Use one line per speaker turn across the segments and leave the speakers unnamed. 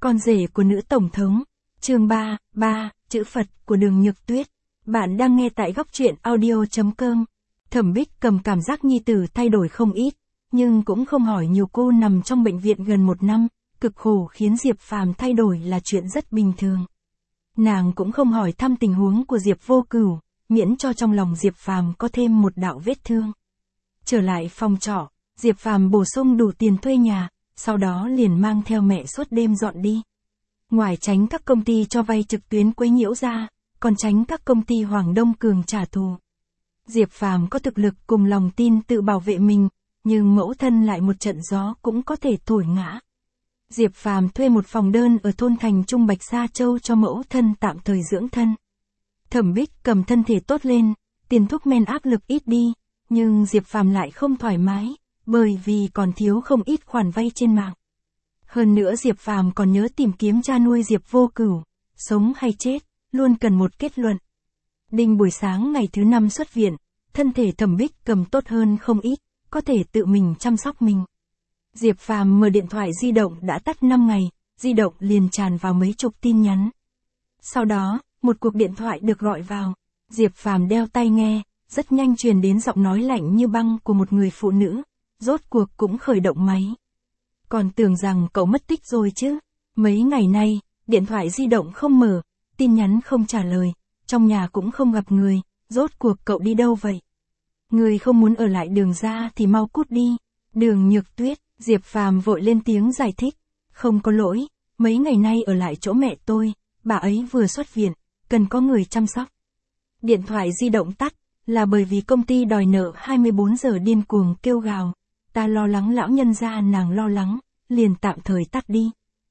Con rể của nữ tổng thống. Chương 3, chữ Phật của Đường Nhược Tuyết. Bạn đang nghe tại góc truyện audio.com. Thẩm Bích Cầm cảm giác nhi tử thay đổi không ít, nhưng cũng không hỏi nhiều. Cô nằm trong bệnh viện gần 1 năm, cực khổ khiến Diệp Phàm thay đổi là chuyện rất bình thường. Nàng cũng không hỏi thăm tình huống của Diệp Vô Cửu, miễn cho trong lòng Diệp Phàm có thêm một đạo vết thương. Trở lại phòng trọ, Diệp Phàm bổ sung đủ tiền thuê nhà, sau đó liền mang theo mẹ suốt đêm dọn đi. Ngoài tránh các công ty cho vay trực tuyến quấy nhiễu ra, còn tránh các công ty Hoàng Đông Cường trả thù. Diệp Phàm có thực lực cùng lòng tin tự bảo vệ mình, nhưng mẫu thân lại một trận gió cũng có thể thổi ngã. Diệp Phàm thuê một phòng đơn ở thôn thành Trung Bạch Sa Châu cho mẫu thân tạm thời dưỡng thân. Thẩm Bích Cầm thân thể tốt lên, tiền thuốc men áp lực ít đi, nhưng Diệp Phàm lại không thoải mái, bởi vì còn thiếu không ít khoản vay trên mạng. Hơn nữa Diệp Phàm còn nhớ tìm kiếm cha nuôi Diệp Vô Cửu, sống hay chết, luôn cần một kết luận. Đinh buổi sáng ngày thứ 5 xuất viện, thân thể Thẩm Bích Cầm tốt hơn không ít, có thể tự mình chăm sóc mình. Diệp Phàm mở điện thoại di động đã tắt 5 ngày, di động liền tràn vào mấy chục tin nhắn. Sau đó, một cuộc điện thoại được gọi vào, Diệp Phàm đeo tai nghe, rất nhanh truyền đến giọng nói lạnh như băng của một người phụ nữ, rốt cuộc cũng khởi động máy. Còn tưởng rằng cậu mất tích rồi chứ, mấy ngày nay, điện thoại di động không mở, tin nhắn không trả lời, trong nhà cũng không gặp người, rốt cuộc cậu đi đâu vậy? Người không muốn ở lại Đường ra thì mau cút đi. Đường Nhược Tuyết, Diệp Phàm vội lên tiếng giải thích, không có lỗi, mấy ngày nay ở lại chỗ mẹ tôi, bà ấy vừa xuất viện, cần có người chăm sóc. Điện thoại di động tắt, là bởi vì công ty đòi nợ 24 giờ điên cuồng kêu gào, ta lo lắng lão nhân gia nàng lo lắng, liền tạm thời tắt đi.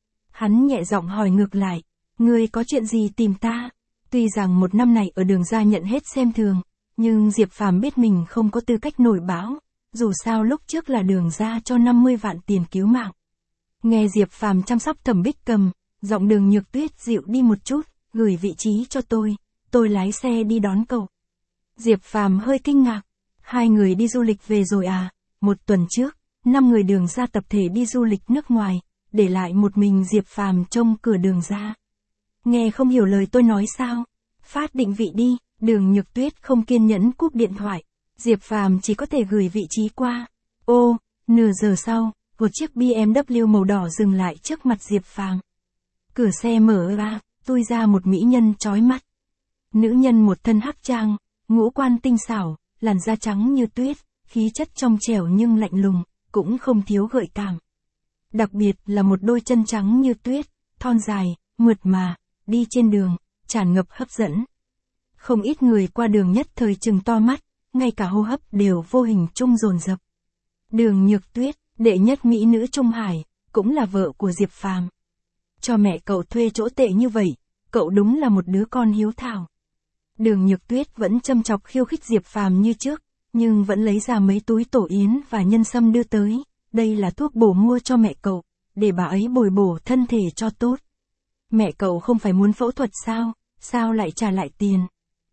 Hắn nhẹ giọng hỏi ngược lại, ngươi có chuyện gì tìm ta? Tuy rằng 1 năm này ở Đường ra nhận hết xem thường, nhưng Diệp Phàm biết mình không có tư cách nổi báo, dù sao lúc trước là Đường ra cho 50 vạn tiền cứu mạng. Nghe Diệp Phàm chăm sóc Thẩm Bích Cầm, giọng Đường Nhược Tuyết dịu đi một chút, gửi vị trí cho tôi lái xe đi đón cậu. Diệp Phàm hơi kinh ngạc, 2 người đi du lịch về rồi à? 1 tuần trước, 5 người Đường ra tập thể đi du lịch nước ngoài, để lại một mình Diệp Phàm trông cửa Đường ra. Nghe không hiểu lời tôi nói sao? Phát định vị đi. Đường Nhược Tuyết không kiên nhẫn cúp điện thoại, Diệp Phàm chỉ có thể gửi vị trí qua. Ô, nửa giờ sau, một chiếc BMW màu đỏ dừng lại trước mặt Diệp Phàm. Cửa xe mở ra, tui ra một mỹ nhân chói mắt. Nữ nhân một thân hắc trang, ngũ quan tinh xảo, làn da trắng như tuyết, khí chất trong trẻo nhưng lạnh lùng, cũng không thiếu gợi cảm. Đặc biệt là một đôi chân trắng như tuyết, thon dài, mượt mà, đi trên đường, tràn ngập hấp dẫn. Không ít người qua đường nhất thời trừng to mắt, ngay cả hô hấp đều vô hình chung dồn dập. Đường Nhược Tuyết, đệ nhất mỹ nữ Trung Hải, cũng là vợ của Diệp Phàm. Cho mẹ cậu thuê chỗ tệ như vậy, cậu đúng là một đứa con hiếu thảo. Đường Nhược Tuyết vẫn châm chọc khiêu khích Diệp Phàm như trước, nhưng vẫn lấy ra mấy túi tổ yến và nhân sâm đưa tới, đây là thuốc bổ mua cho mẹ cậu, để bà ấy bồi bổ thân thể cho tốt. Mẹ cậu không phải muốn phẫu thuật sao lại trả lại tiền?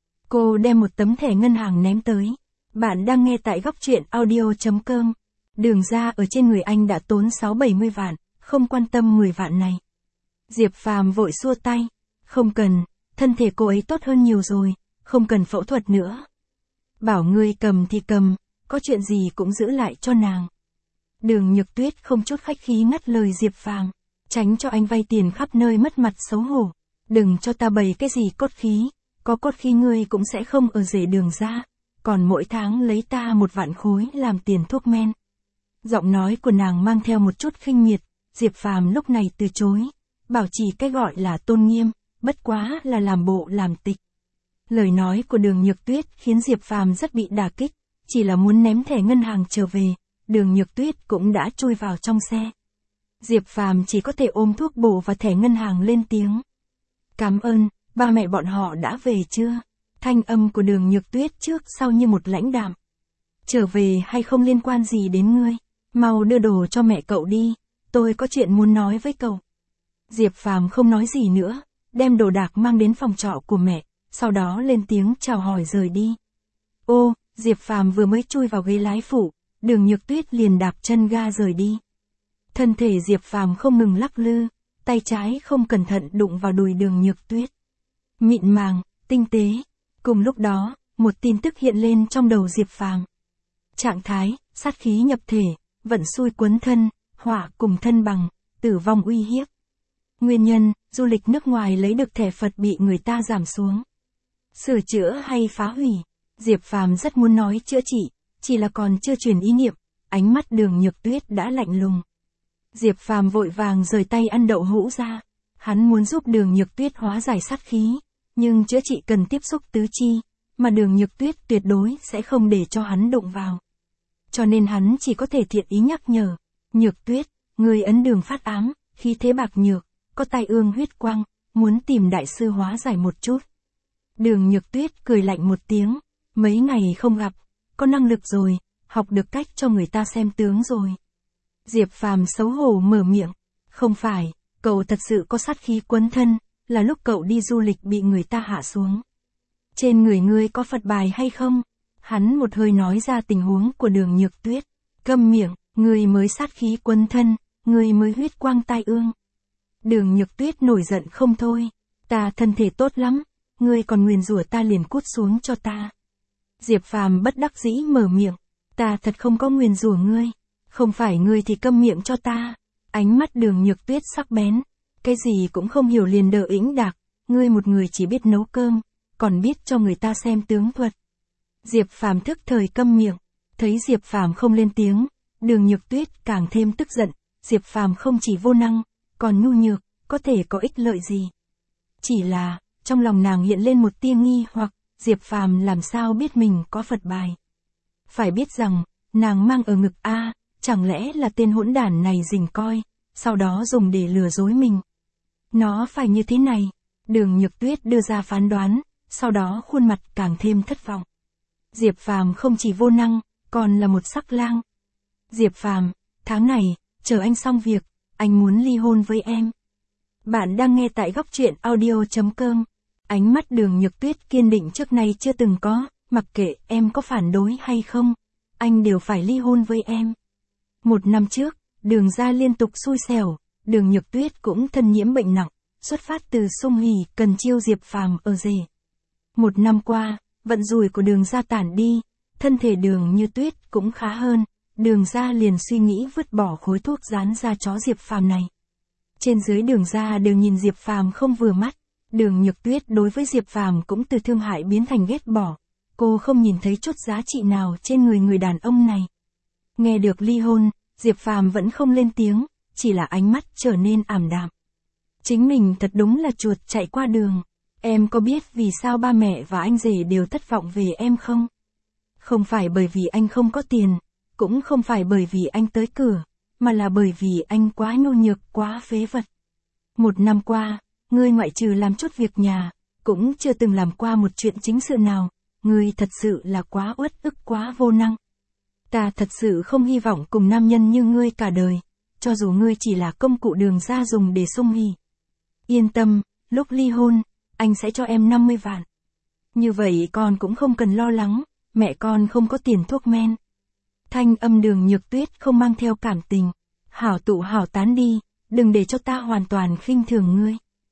Cô đem một tấm thẻ ngân hàng ném tới. Bạn đang nghe tại góc truyện audio.com. Đường ra ở trên người anh đã tốn 6-70 vạn, không quan tâm 10 vạn này. Diệp Phàm vội xua tay. Không cần, thân thể cô ấy tốt hơn nhiều rồi, không cần phẫu thuật nữa. Bảo ngươi cầm thì cầm, có chuyện gì cũng giữ lại cho nàng. Đường Nhược Tuyết không chút khách khí ngắt lời Diệp Phàm, tránh cho anh vay tiền khắp nơi mất mặt xấu hổ. Đừng cho ta bày cái gì cốt khí. Có cốt khí ngươi cũng sẽ không ở rể Đường ra, còn mỗi tháng lấy ta 1 vạn khối làm tiền thuốc men. Giọng nói của nàng mang theo một chút khinh miệt, Diệp Phàm lúc này từ chối, bảo trì cái gọi là tôn nghiêm, bất quá là làm bộ làm tịch. Lời nói của Đường Nhược Tuyết khiến Diệp Phàm rất bị đả kích, chỉ là muốn ném thẻ ngân hàng trở về, Đường Nhược Tuyết cũng đã chui vào trong xe. Diệp Phàm chỉ có thể ôm thuốc bổ và thẻ ngân hàng lên tiếng. Cảm ơn. Ba mẹ bọn họ đã về chưa? Thanh âm của Đường Nhược Tuyết trước sau như một lãnh đạm. Trở về hay không liên quan gì đến ngươi, mau đưa đồ cho mẹ cậu đi, tôi có chuyện muốn nói với cậu. Diệp Phàm không nói gì nữa, đem đồ đạc mang đến phòng trọ của mẹ, sau đó lên tiếng chào hỏi rời đi. Ô, Diệp Phàm vừa mới chui vào ghế lái phụ, Đường Nhược Tuyết liền đạp chân ga rời đi. Thân thể Diệp Phàm không ngừng lắc lư, tay trái không cẩn thận đụng vào đùi Đường Nhược Tuyết. Mịn màng, tinh tế. Cùng lúc đó, một tin tức hiện lên trong đầu Diệp Phàm. Trạng thái, sát khí nhập thể, vận xui cuốn thân, hỏa cùng thân bằng, tử vong uy hiếp. Nguyên nhân, du lịch nước ngoài lấy được thẻ Phật bị người ta giảm xuống. Sửa chữa hay phá hủy? Diệp Phàm rất muốn nói chữa trị, chỉ là còn chưa truyền ý niệm, ánh mắt Đường Nhược Tuyết đã lạnh lùng. Diệp Phàm vội vàng rời tay ăn đậu hũ ra. Hắn muốn giúp Đường Nhược Tuyết hóa giải sát khí, nhưng chữa trị cần tiếp xúc tứ chi, mà Đường Nhược Tuyết tuyệt đối sẽ không để cho hắn đụng vào. Cho nên hắn chỉ có thể thiện ý nhắc nhở. Nhược Tuyết, người ấn đường phát ám, khí thế bạc nhược, có tai ương huyết quang, muốn tìm đại sư hóa giải một chút. Đường Nhược Tuyết cười lạnh một tiếng, mấy ngày không gặp, có năng lực rồi, học được cách cho người ta xem tướng rồi. Diệp Phàm xấu hổ mở miệng, không phải, cậu thật sự có sát khí quấn thân, là lúc cậu đi du lịch bị người ta hạ xuống. Trên người ngươi có Phật bài hay không? Hắn một hơi nói ra tình huống của Đường Nhược Tuyết. Câm miệng, ngươi mới sát khí quấn thân, ngươi mới huyết quang tai ương. Đường Nhược Tuyết nổi giận không thôi. Ta thân thể tốt lắm, ngươi còn nguyền rủa ta liền cút xuống cho ta. Diệp Phàm bất đắc dĩ mở miệng. Ta thật không có nguyền rủa ngươi. Không phải ngươi thì câm miệng cho ta. Ánh mắt Đường Nhược Tuyết sắc bén. Cái gì cũng không hiểu liền đờ ĩnh đạc. Ngươi một người chỉ biết nấu cơm, còn biết cho người ta xem tướng thuật. Diệp Phàm thức thời câm miệng. Thấy Diệp Phàm không lên tiếng, Đường Nhược Tuyết càng thêm tức giận. Diệp Phàm không chỉ vô năng, còn nhu nhược, có thể có ích lợi gì. Chỉ là, trong lòng nàng hiện lên một tia nghi hoặc, Diệp Phàm làm sao biết mình có Phật bài. Phải biết rằng, nàng mang ở ngực A, chẳng lẽ là tên hỗn đản này rình coi, sau đó dùng để lừa dối mình. Nó phải như thế này. Đường Nhược Tuyết đưa ra phán đoán, sau đó khuôn mặt càng thêm thất vọng. Diệp Phàm không chỉ vô năng, còn là một sắc lang. Diệp Phàm, tháng này, chờ anh xong việc, anh muốn ly hôn với em. Bạn đang nghe tại góc truyện audio.com. Ánh mắt Đường Nhược Tuyết kiên định trước nay chưa từng có, mặc kệ em có phản đối hay không, anh đều phải ly hôn với em. Một năm trước, Đường gia liên tục xui xẻo, Đường Nhược Tuyết cũng thân nhiễm bệnh nặng, xuất phát từ Sung Hỉ cần chiêu Diệp Phàm ở rể. Một năm qua, vận rủi của Đường gia tản đi, thân thể Đường Như Tuyết cũng khá hơn, Đường gia liền suy nghĩ vứt bỏ khối thuốc dán da chó Diệp Phàm này. Trên dưới Đường gia đều nhìn Diệp Phàm không vừa mắt, Đường Nhược Tuyết đối với Diệp Phàm cũng từ thương hại biến thành ghét bỏ, cô không nhìn thấy chút giá trị nào trên người đàn ông này. Nghe được ly hôn, Diệp Phàm vẫn không lên tiếng, chỉ là ánh mắt trở nên ảm đạm. Chính mình thật đúng là chuột chạy qua đường. Em có biết vì sao ba mẹ và anh rể đều thất vọng về em không? Không phải bởi vì anh không có tiền, cũng không phải bởi vì anh tới cửa, mà là bởi vì anh quá nhu nhược, quá phế vật. Một năm qua, ngươi ngoại trừ làm chút việc nhà, cũng chưa từng làm qua một chuyện chính sự nào, ngươi thật sự là quá uất ức, quá vô năng. Ta thật sự không hy vọng cùng nam nhân như ngươi cả đời, cho dù ngươi chỉ là công cụ Đường gia dùng để Sung Hỉ. Yên tâm, lúc ly hôn, anh sẽ cho em 50 vạn. Như vậy con cũng không cần lo lắng, mẹ con không có tiền thuốc men. Thanh âm Đường Nhược Tuyết không mang theo cảm tình. Hảo tụ hảo tán đi, đừng để cho ta hoàn toàn khinh thường ngươi.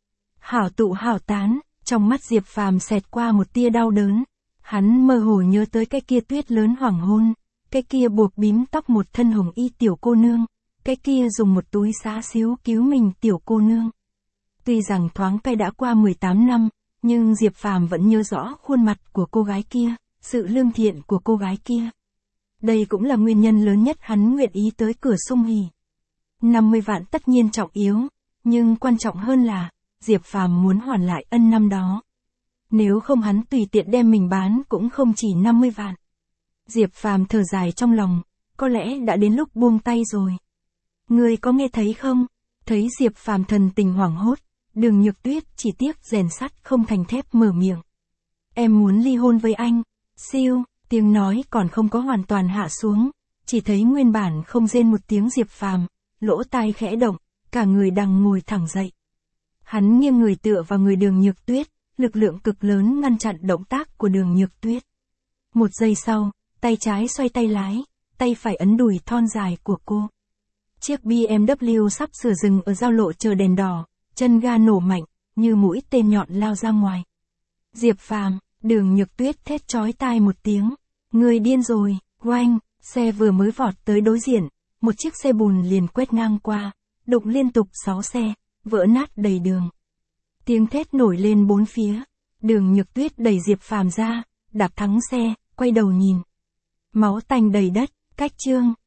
Hảo tụ hảo tán, trong mắt Diệp Phàm xẹt qua một tia đau đớn. Hắn mơ hồ nhớ tới cái kia tuyết lớn hoàng hôn, cái kia buộc bím tóc một thân hồng y tiểu cô nương, cái kia dùng một túi xá xíu cứu mình tiểu cô nương. Tuy rằng thoáng cái đã qua 18 năm, nhưng Diệp Phàm vẫn nhớ rõ khuôn mặt của cô gái kia, sự lương thiện của cô gái kia. Đây cũng là nguyên nhân lớn nhất hắn nguyện ý tới cửa Sung Hỉ. 50 vạn tất nhiên trọng yếu, nhưng quan trọng hơn là, Diệp Phàm muốn hoàn lại ân năm đó. Nếu không hắn tùy tiện đem mình bán cũng không chỉ 50 vạn. Diệp Phàm thở dài trong lòng, có lẽ đã đến lúc buông tay rồi. Ngươi có nghe thấy không? Thấy Diệp Phàm thần tình hoảng hốt, Đường Nhược Tuyết chỉ tiếc rèn sắt không thành thép mở miệng. Em muốn ly hôn với anh. Siêu, tiếng nói còn không có hoàn toàn hạ xuống, chỉ thấy nguyên bản không rên một tiếng Diệp Phàm, lỗ tai khẽ động, cả người đang ngồi thẳng dậy. Hắn nghiêng người tựa vào người Đường Nhược Tuyết, lực lượng cực lớn ngăn chặn động tác của Đường Nhược Tuyết. Một giây sau, tay trái xoay tay lái, tay phải ấn đùi thon dài của cô. Chiếc BMW sắp sửa dừng ở giao lộ chờ đèn đỏ, chân ga nổ mạnh, như mũi tên nhọn lao ra ngoài. Diệp Phàm, Đường Nhược Tuyết thét chói tai một tiếng. Người điên rồi, oanh, xe vừa mới vọt tới đối diện, một chiếc xe bùn liền quét ngang qua, đụng liên tục 6 xe, vỡ nát đầy đường. Tiếng thét nổi lên bốn phía. Đường Nhược Tuyết đẩy Diệp Phàm ra, đạp thắng xe, quay đầu nhìn. Máu tanh đầy đất, cách chương.